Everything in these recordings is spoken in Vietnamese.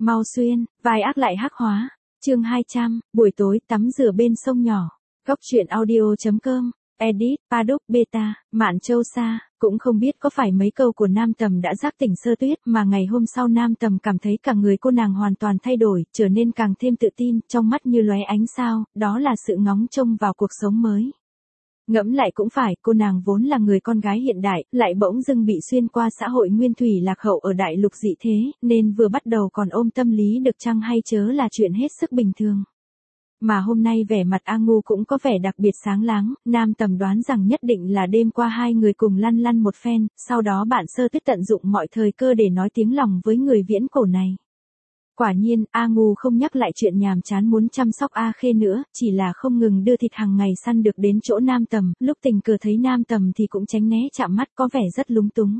Mau xuyên, vai ác lại hắc hóa. Chương 200, buổi tối tắm rửa bên sông nhỏ. Góc truyện audio.com, edit, Paddock Beta, Mạn Châu Sa. Cũng không biết có phải mấy câu của Nam Tầm đã giác tỉnh Sơ Tuyết mà ngày hôm sau Nam Tầm cảm thấy cả người cô nàng hoàn toàn thay đổi, trở nên càng thêm tự tin, trong mắt như lóe ánh sao, đó là sự ngóng trông vào cuộc sống mới. Ngẫm lại cũng phải, cô nàng vốn là người con gái hiện đại, lại bỗng dưng bị xuyên qua xã hội nguyên thủy lạc hậu ở đại lục dị thế, nên vừa bắt đầu còn ôm tâm lý được chăng hay chớ là chuyện hết sức bình thường. Mà hôm nay vẻ mặt A Ngu cũng có vẻ đặc biệt sáng láng, Nam Tầm đoán rằng nhất định là đêm qua hai người cùng lăn lăn một phen, sau đó bạn Sơ Tuyết tận dụng mọi thời cơ để nói tiếng lòng với người viễn cổ này. Quả nhiên, A Ngu không nhắc lại chuyện nhàm chán muốn chăm sóc A Khê nữa, chỉ là không ngừng đưa thịt hàng ngày săn được đến chỗ Nam Tầm, lúc tình cờ thấy Nam Tầm thì cũng tránh né chạm mắt có vẻ rất lúng túng.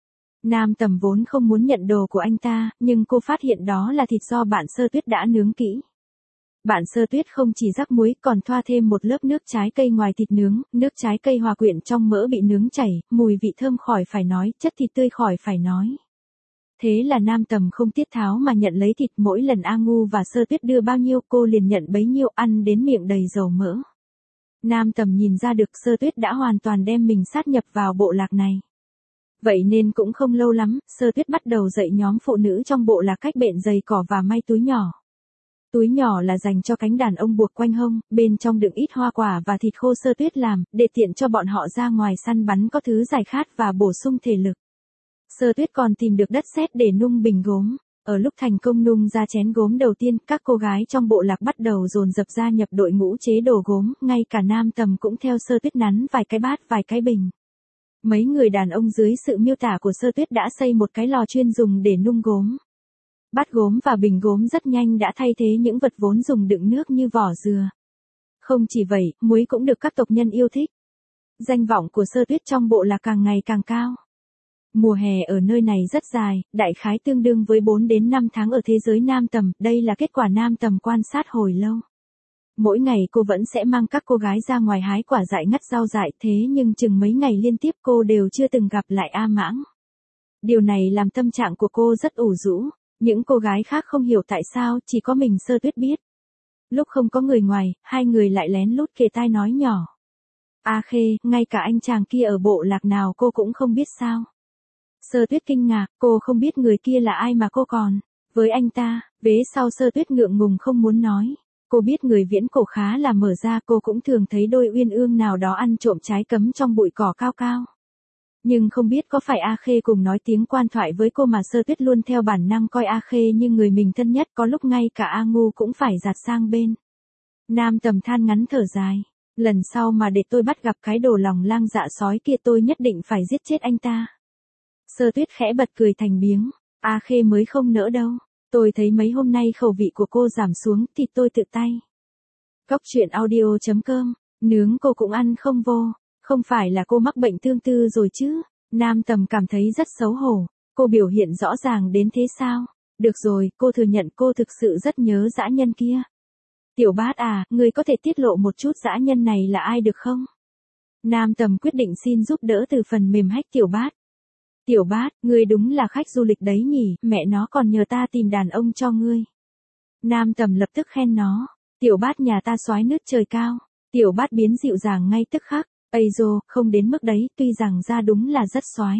Nam Tầm vốn không muốn nhận đồ của anh ta, nhưng cô phát hiện đó là thịt do bạn Sơ Tuyết đã nướng kỹ. Bạn Sơ Tuyết không chỉ rắc muối còn thoa thêm một lớp nước trái cây ngoài thịt nướng, nước trái cây hòa quyện trong mỡ bị nướng chảy, mùi vị thơm khỏi phải nói, chất thịt tươi khỏi phải nói. Thế là Nam Tầm không tiết tháo mà nhận lấy thịt, mỗi lần A Ngu và Sơ Tuyết đưa bao nhiêu cô liền nhận bấy nhiêu, ăn đến miệng đầy dầu mỡ. Nam Tầm nhìn ra được Sơ Tuyết đã hoàn toàn đem mình sát nhập vào bộ lạc này. Vậy nên cũng không lâu lắm, Sơ Tuyết bắt đầu dạy nhóm phụ nữ trong bộ lạc cách bện giày cỏ và may túi nhỏ. Túi nhỏ là dành cho cánh đàn ông buộc quanh hông, bên trong đựng ít hoa quả và thịt khô Sơ Tuyết làm, để tiện cho bọn họ ra ngoài săn bắn có thứ giải khát và bổ sung thể lực. Sơ Tuyết còn tìm được đất sét để nung bình gốm. Ở lúc thành công nung ra chén gốm đầu tiên, các cô gái trong bộ lạc bắt đầu dồn dập gia nhập đội ngũ chế đồ gốm, ngay cả Nam Tầm cũng theo Sơ Tuyết nắn vài cái bát vài cái bình. Mấy người đàn ông dưới sự miêu tả của Sơ Tuyết đã xây một cái lò chuyên dùng để nung gốm. Bát gốm và bình gốm rất nhanh đã thay thế những vật vốn dùng đựng nước như vỏ dừa. Không chỉ vậy, muối cũng được các tộc nhân yêu thích. Danh vọng của Sơ Tuyết trong bộ lạc càng ngày càng cao. Mùa hè ở nơi này rất dài, đại khái tương đương với 4 đến 5 tháng ở thế giới Nam Tầm, đây là kết quả Nam Tầm quan sát hồi lâu. Mỗi ngày cô vẫn sẽ mang các cô gái ra ngoài hái quả dại ngắt rau dại, thế nhưng chừng mấy ngày liên tiếp cô đều chưa từng gặp lại A Mãng. Điều này làm tâm trạng của cô rất ủ rũ, những cô gái khác không hiểu tại sao, chỉ có mình Sơ Tuyết biết. Lúc không có người ngoài, hai người lại lén lút kề tai nói nhỏ. A Khê, ngay cả anh chàng kia ở bộ lạc nào cô cũng không biết sao? Sơ Tuyết kinh ngạc, cô không biết người kia là ai mà cô còn với anh ta. Vế sau Sơ Tuyết ngượng ngùng không muốn nói. Cô biết người viễn cổ khá là mở ra, cô cũng thường thấy đôi uyên ương nào đó ăn trộm trái cấm trong bụi cỏ cao cao. Nhưng không biết có phải A Khê cùng nói tiếng quan thoại với cô mà Sơ Tuyết luôn theo bản năng coi A Khê như người mình thân nhất, có lúc ngay cả A Ngu cũng phải dạt sang bên. Nam Tầm than ngắn thở dài. Lần sau mà để tôi bắt gặp cái đồ lòng lang dạ sói kia tôi nhất định phải giết chết anh ta. Sơ Tuyết khẽ bật cười thành biếng. A Khê mới không nỡ đâu. Tôi thấy mấy hôm nay khẩu vị của cô giảm xuống thì tôi tự tay. Góc truyện audio.com, nướng cô cũng ăn không vô. Không phải là cô mắc bệnh tương tư rồi chứ? Nam Tầm cảm thấy rất xấu hổ. Cô biểu hiện rõ ràng đến thế sao? Được rồi, cô thừa nhận cô thực sự rất nhớ dã nhân kia. Tiểu Bát à, ngươi có thể tiết lộ một chút dã nhân này là ai được không? Nam Tầm quyết định xin giúp đỡ từ phần mềm Hách Tiểu Bát. Tiểu Bát, ngươi đúng là khách du lịch đấy nhỉ, mẹ nó còn nhờ ta tìm đàn ông cho ngươi. Nam Tầm lập tức khen nó. Tiểu Bát nhà ta soái nứt trời cao. Tiểu Bát biến dịu dàng ngay tức khắc. Ây dô, không đến mức đấy, tuy rằng ra đúng là rất soái.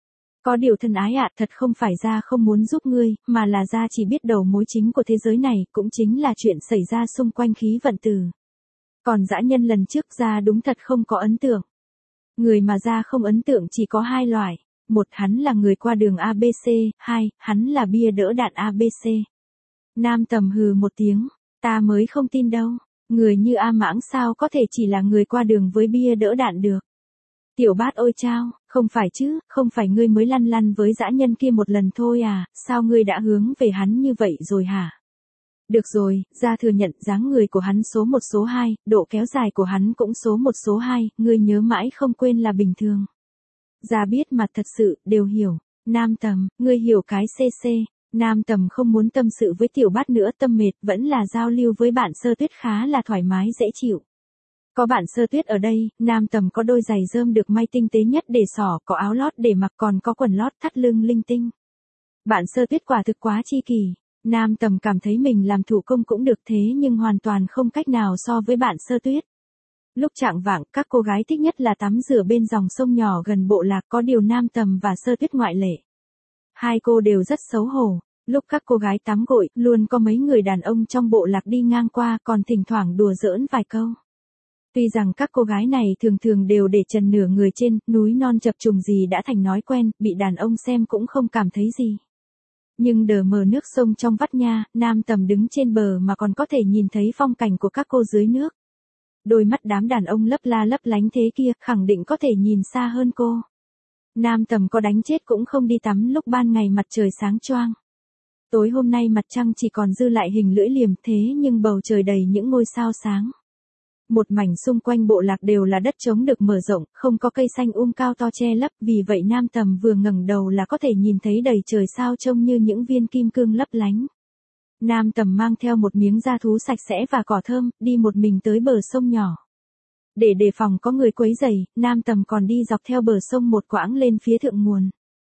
Có điều thân ái ạ, thật không phải ra không muốn giúp ngươi, mà là ra chỉ biết đầu mối chính của thế giới này, cũng chính là chuyện xảy ra xung quanh khí vận tử. Còn dã nhân lần trước ra đúng thật không có ấn tượng. Người mà ra không ấn tượng chỉ có hai loại. Một, hắn là người qua đường ABC, hai, hắn là bia đỡ đạn ABC. Nam Tầm hừ một tiếng, ta mới không tin đâu. Người như A Mãng sao có thể chỉ là người qua đường với bia đỡ đạn được. Tiểu Bát ôi chao, không phải chứ, không phải ngươi mới lăn lăn với dã nhân kia một lần thôi à, sao ngươi đã hướng về hắn như vậy rồi hả? Được rồi, ra thừa nhận dáng người của hắn số 1 số 2, độ kéo dài của hắn cũng số 1 số 2, ngươi nhớ mãi không quên là bình thường. Ra biết mà thật sự, đều hiểu. Nam Tầm, ngươi hiểu cái CC. Nam Tầm không muốn tâm sự với Tiểu Bát nữa, tâm mệt, vẫn là giao lưu với bạn Sơ Tuyết khá là thoải mái dễ chịu. Có bạn Sơ Tuyết ở đây, Nam Tầm có đôi giày rơm được may tinh tế nhất để xỏ, có áo lót để mặc, còn có quần lót thắt lưng linh tinh. Bạn Sơ Tuyết quả thực quá chi kỷ. Nam Tầm cảm thấy mình làm thủ công cũng được thế nhưng hoàn toàn không cách nào so với bạn Sơ Tuyết. Lúc chạng vạng, các cô gái thích nhất là tắm rửa bên dòng sông nhỏ gần bộ lạc, có điều Nam Tầm và Sơ Tuyết ngoại lệ. Hai cô đều rất xấu hổ. Lúc các cô gái tắm gội, luôn có mấy người đàn ông trong bộ lạc đi ngang qua, còn thỉnh thoảng đùa giỡn vài câu. Tuy rằng các cô gái này thường thường đều để trần nửa người trên, núi non chập trùng gì đã thành nói quen, bị đàn ông xem cũng không cảm thấy gì. Nhưng đờ mờ nước sông trong vắt nha, Nam Tầm đứng trên bờ mà còn có thể nhìn thấy phong cảnh của các cô dưới nước. Đôi mắt đám đàn ông lấp la lấp lánh thế kia, khẳng định có thể nhìn xa hơn cô. Nam Tầm có đánh chết cũng không đi tắm lúc ban ngày mặt trời sáng choang. Tối hôm nay mặt trăng chỉ còn dư lại hình lưỡi liềm, thế nhưng bầu trời đầy những ngôi sao sáng. Một mảnh xung quanh bộ lạc đều là đất trống được mở rộng, không có cây xanh cao to che lấp, vì vậy Nam Tầm vừa ngẩng đầu là có thể nhìn thấy đầy trời sao trông như những viên kim cương lấp lánh. Nam Tầm mang theo một miếng da thú sạch sẽ và cỏ thơm, đi một mình tới bờ sông nhỏ. Để đề phòng có người quấy rầy, Nam Tầm còn đi dọc theo bờ sông một quãng lên phía thượng nguồn.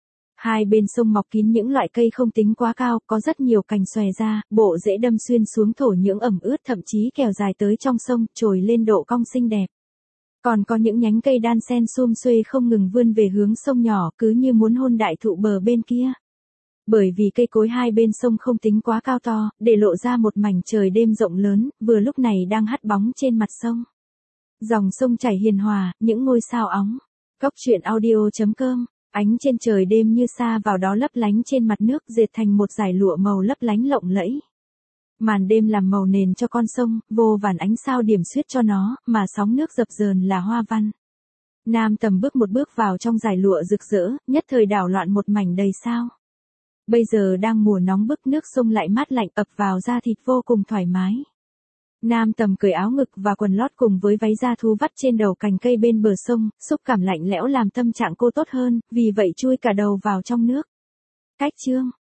Hai bên sông mọc kín những loại cây không tính quá cao, có rất nhiều cành xòe ra, bộ rễ đâm xuyên xuống thổ nhưỡng ẩm ướt, thậm chí kéo dài tới trong sông, trồi lên độ cong xinh đẹp. Còn có những nhánh cây đan xen sum xuê không ngừng vươn về hướng sông nhỏ, cứ như muốn hôn đại thụ bờ bên kia. Bởi vì cây cối hai bên sông không tính quá cao to, để lộ ra một mảnh trời đêm rộng lớn, vừa lúc này đang hắt bóng trên mặt sông. Dòng sông chảy hiền hòa, những ngôi sao óng. Góc truyện audio.com. Ánh trên trời đêm như sa vào đó lấp lánh trên mặt nước, dệt thành một dải lụa màu lấp lánh lộng lẫy. Màn đêm làm màu nền cho con sông, vô vàn ánh sao điểm xuyết cho nó, mà sóng nước dập dờn là hoa văn. Nam Tầm bước một bước vào trong dải lụa rực rỡ, nhất thời đảo loạn một mảnh đầy sao. Bây giờ đang mùa nóng bức, nước sông lại mát lạnh ập vào da thịt vô cùng thoải mái. Nam Tầm cởi áo ngực và quần lót cùng với váy da thú vắt trên đầu cành cây bên bờ sông, xúc cảm lạnh lẽo làm tâm trạng cô tốt hơn, vì vậy chui cả đầu vào trong nước. Cách chương